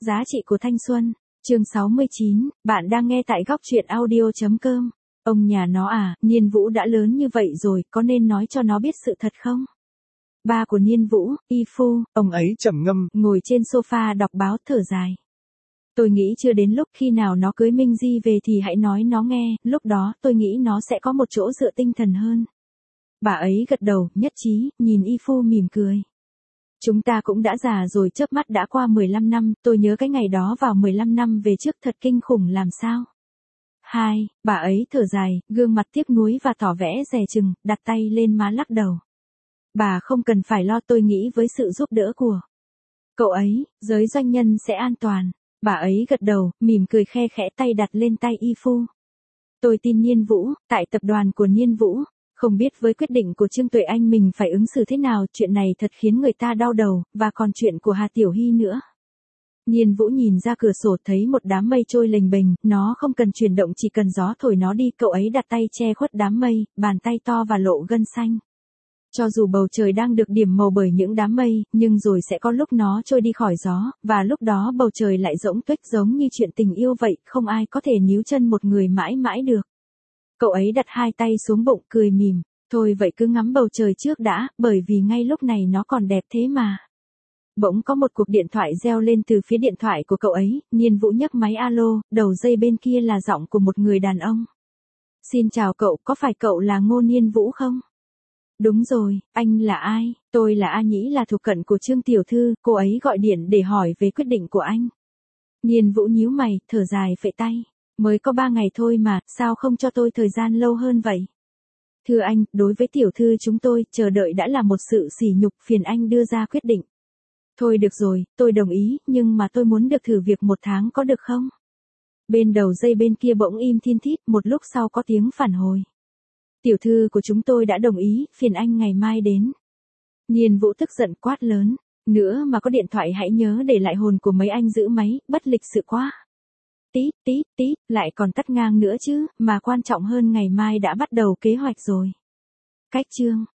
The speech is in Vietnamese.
giá trị của thanh xuân. Chương 69, bạn đang nghe tại góc truyện audio.com. Ông nhà nó à, Niên Vũ đã lớn như vậy rồi, có nên nói cho nó biết sự thật không? Ba của Niên Vũ, Y Phu, ông ấy trầm ngâm, ngồi trên sofa đọc báo thở dài. Tôi nghĩ chưa đến lúc khi nào nó cưới Minh Di về thì hãy nói nó nghe, lúc đó tôi nghĩ nó sẽ có một chỗ dựa tinh thần hơn. Bà ấy gật đầu, nhất trí, nhìn Y Phu mỉm cười. Chúng ta cũng đã già rồi, chớp mắt đã qua 15 năm, tôi nhớ cái ngày đó vào 15 năm về trước thật kinh khủng làm sao. Bà ấy thở dài, gương mặt tiếc nuối và tỏ vẻ dè chừng, đặt tay lên má lắc đầu. Bà không cần phải lo, tôi nghĩ với sự giúp đỡ của cậu ấy, giới doanh nhân sẽ an toàn. Bà ấy gật đầu, mỉm cười khe khẽ, tay đặt lên tay Y Phu. Tôi tin Niên Vũ, tại tập đoàn của Niên Vũ. Không biết với quyết định của Trương Tuệ Anh mình phải ứng xử thế nào, chuyện này thật khiến người ta đau đầu, và còn chuyện của Hà Tiểu Hy nữa. Niên Vũ nhìn ra cửa sổ thấy một đám mây trôi lềnh bềnh, nó không cần chuyển động, chỉ cần gió thổi nó đi. Cậu ấy đặt tay che khuất đám mây, bàn tay to và lộ gân xanh. Cho dù bầu trời đang được điểm màu bởi những đám mây, nhưng rồi sẽ có lúc nó trôi đi khỏi gió, và lúc đó bầu trời lại rỗng tuếch, giống như chuyện tình yêu vậy, không ai có thể níu chân một người mãi mãi được. Cậu ấy đặt hai tay xuống bụng, cười mỉm. Thôi vậy cứ ngắm bầu trời trước đã, bởi vì ngay lúc này nó còn đẹp thế mà. Bỗng có một cuộc điện thoại reo lên từ phía điện thoại của cậu ấy, Niên Vũ nhấc máy alo, đầu dây bên kia là giọng của một người đàn ông. Xin chào cậu, có phải cậu là Ngô Niên Vũ không? Đúng rồi, anh là ai? Tôi là A Nhĩ, là thuộc cận của Trương Tiểu Thư, cô ấy gọi điện để hỏi về quyết định của anh. Niên Vũ nhíu mày, thở dài phẩy tay. Mới có 3 ngày thôi mà, sao không cho tôi thời gian lâu hơn vậy? Thưa anh, đối với tiểu thư chúng tôi, chờ đợi đã là một sự sỉ nhục, phiền anh đưa ra quyết định. Thôi được rồi, tôi đồng ý, nhưng mà tôi muốn được thử việc 1 tháng có được không? Bên đầu dây bên kia bỗng im thin thít, một lúc sau có tiếng phản hồi. Tiểu thư của chúng tôi đã đồng ý, phiền anh ngày mai đến. Niên Vũ tức giận quát lớn. Nữa mà có điện thoại hãy nhớ để lại hồn của mấy anh giữ máy, bất lịch sự quá. Tí, lại còn tắt ngang nữa chứ, mà quan trọng hơn ngày mai đã bắt đầu kế hoạch rồi. Cách chương